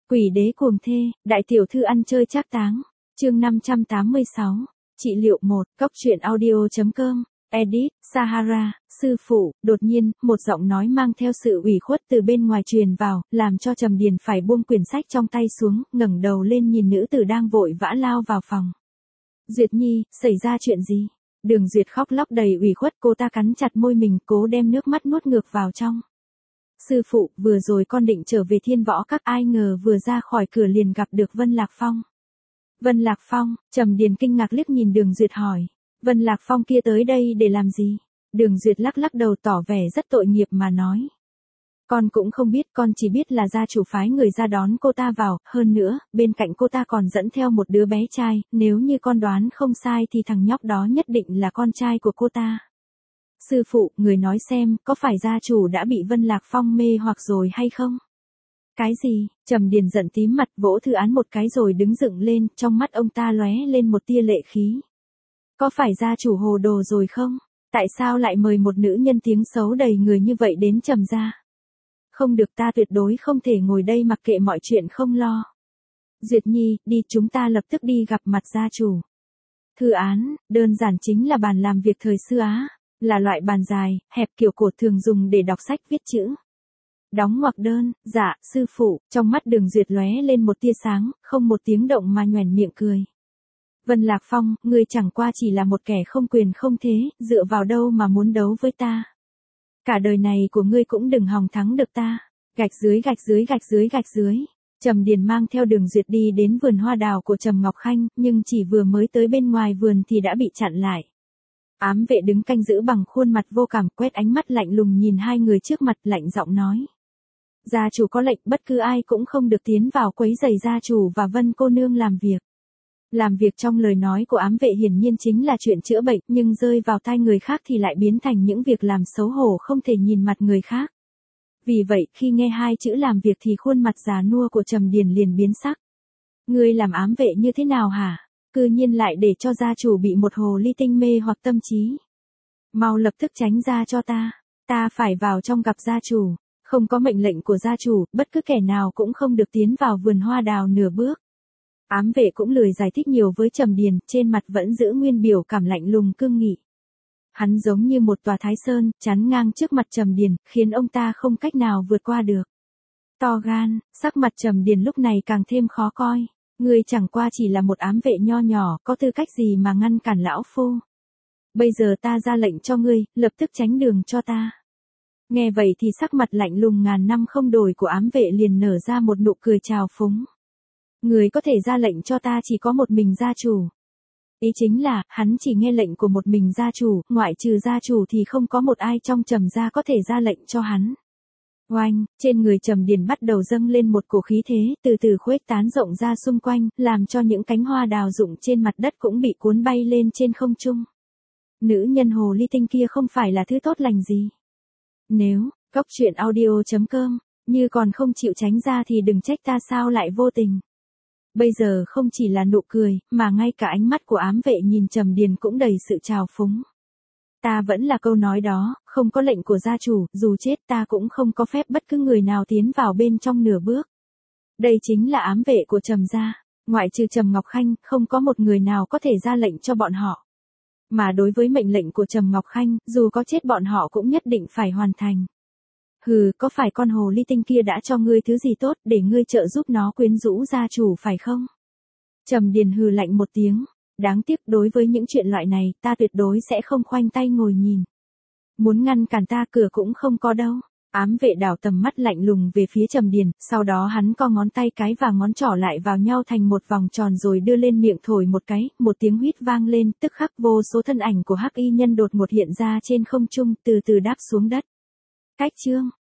Quỷ đế cuồng thê, đại tiểu thư ăn chơi trác táng. Chương 586. Trị liệu 1, Cóc truyện audio.com. Edit, Sahara, sư phụ. Đột nhiên, một giọng nói mang theo sự ủy khuất từ bên ngoài truyền vào, làm cho Trầm Điền phải buông quyển sách trong tay xuống, ngẩng đầu lên nhìn nữ tử đang vội vã lao vào phòng. Duyệt Nhi, xảy ra chuyện gì? Đường Duyệt khóc lóc đầy ủy khuất, cô ta cắn chặt môi mình, cố đem nước mắt nuốt ngược vào trong. Sư phụ, vừa rồi con định trở về Thiên Võ Các, ai ngờ vừa ra khỏi cửa liền gặp được Vân Lạc Phong. Vân Lạc Phong? Trầm Điền kinh ngạc liếc nhìn Đường Duyệt hỏi. Vân Lạc Phong kia tới đây để làm gì? Đường Duyệt lắc lắc đầu tỏ vẻ rất tội nghiệp mà nói. Con cũng không biết, con chỉ biết là gia chủ phái người ra đón cô ta vào, hơn nữa, bên cạnh cô ta còn dẫn theo một đứa bé trai, nếu như con đoán không sai thì thằng nhóc đó nhất định là con trai của cô ta. Sư phụ, người nói xem, có phải gia chủ đã bị Vân Lạc Phong mê hoặc rồi hay không? Cái gì? Trầm Điền giận tím mặt, vỗ thư án một cái rồi đứng dựng lên, trong mắt ông ta lóe lên một tia lệ khí. Có phải gia chủ hồ đồ rồi không? Tại sao lại mời một nữ nhân tiếng xấu đầy người như vậy đến Trầm gia? Không được, ta tuyệt đối không thể ngồi đây mặc kệ mọi chuyện không lo. Duyệt Nhi, đi, chúng ta lập tức đi gặp mặt gia chủ. Thư án, đơn giản chính là bàn làm việc thời xưa Á, là loại bàn dài, hẹp kiểu cổ thường dùng để đọc sách viết chữ. Đóng ngoặc đơn, dạ, sư phụ. Trong mắt Đường Duyệt lóe lên một tia sáng, không một tiếng động mà nhoẻn miệng cười. Vân Lạc Phong, ngươi chẳng qua chỉ là một kẻ không quyền không thế, dựa vào đâu mà muốn đấu với ta. Cả đời này của ngươi cũng đừng hòng thắng được ta. Gạch dưới gạch dưới gạch dưới gạch dưới. Trầm Điền mang theo Đường Duyệt đi đến vườn hoa đào của Trầm Ngọc Khanh, nhưng chỉ vừa mới tới bên ngoài vườn thì đã bị chặn lại. Ám vệ đứng canh giữ bằng khuôn mặt vô cảm, quét ánh mắt lạnh lùng nhìn hai người trước mặt, lạnh giọng nói. Gia chủ có lệnh, bất cứ ai cũng không được tiến vào quấy rầy gia chủ và Vân cô nương làm việc. Làm việc trong lời nói của ám vệ hiển nhiên chính là chuyện chữa bệnh, nhưng rơi vào tai người khác thì lại biến thành những việc làm xấu hổ không thể nhìn mặt người khác. Vì vậy, khi nghe hai chữ làm việc thì khuôn mặt già nua của Trầm Điền liền biến sắc. Ngươi làm ám vệ như thế nào hả? Cư nhiên lại để cho gia chủ bị một hồ ly tinh mê hoặc tâm trí. Mau lập tức tránh ra cho ta. Ta phải vào trong gặp gia chủ. Không có mệnh lệnh của gia chủ, bất cứ kẻ nào cũng không được tiến vào vườn hoa đào nửa bước. Ám vệ cũng lười giải thích nhiều với Trầm Điền, trên mặt vẫn giữ nguyên biểu cảm lạnh lùng cương nghị. Hắn giống như một tòa Thái Sơn, chắn ngang trước mặt Trầm Điền, khiến ông ta không cách nào vượt qua được. To gan, sắc mặt Trầm Điền lúc này càng thêm khó coi. Ngươi chẳng qua chỉ là một ám vệ nho nhỏ, có tư cách gì mà ngăn cản lão phu. Bây giờ ta ra lệnh cho ngươi, lập tức tránh đường cho ta. Nghe vậy thì sắc mặt lạnh lùng ngàn năm không đổi của ám vệ liền nở ra một nụ cười trào phúng. Người có thể ra lệnh cho ta chỉ có một mình gia chủ. Ý chính là, hắn chỉ nghe lệnh của một mình gia chủ, ngoại trừ gia chủ thì không có một ai trong Trầm gia có thể ra lệnh cho hắn. Oanh, trên người Trầm Điền bắt đầu dâng lên một cổ khí thế, từ từ khuếch tán rộng ra xung quanh, làm cho những cánh hoa đào rụng trên mặt đất cũng bị cuốn bay lên trên không trung. Nữ nhân hồ ly tinh kia không phải là thứ tốt lành gì. Nếu, Cóc truyện audio.com, như còn không chịu tránh ra thì đừng trách ta sao lại vô tình. Bây giờ không chỉ là nụ cười, mà ngay cả ánh mắt của ám vệ nhìn Trầm Điền cũng đầy sự trào phúng. Ta vẫn là câu nói đó, không có lệnh của gia chủ, dù chết ta cũng không có phép bất cứ người nào tiến vào bên trong nửa bước. Đây chính là ám vệ của Trầm gia, ngoại trừ Trầm Ngọc Khanh, không có một người nào có thể ra lệnh cho bọn họ. Mà đối với mệnh lệnh của Trầm Ngọc Khanh, dù có chết bọn họ cũng nhất định phải hoàn thành. Hừ, có phải con hồ ly tinh kia đã cho ngươi thứ gì tốt để ngươi trợ giúp nó quyến rũ gia chủ phải không? Trầm Điền hừ lạnh một tiếng. Đáng tiếc, đối với những chuyện loại này, ta tuyệt đối sẽ không khoanh tay ngồi nhìn. Muốn ngăn cản ta cửa cũng không có đâu. Ám vệ đảo tầm mắt lạnh lùng về phía Trầm Điền, sau đó hắn co ngón tay cái và ngón trỏ lại vào nhau thành một vòng tròn rồi đưa lên miệng thổi một cái, một tiếng huýt vang lên, tức khắc vô số thân ảnh của hắc y nhân đột ngột hiện ra trên không trung, từ từ đáp xuống đất. Cách chương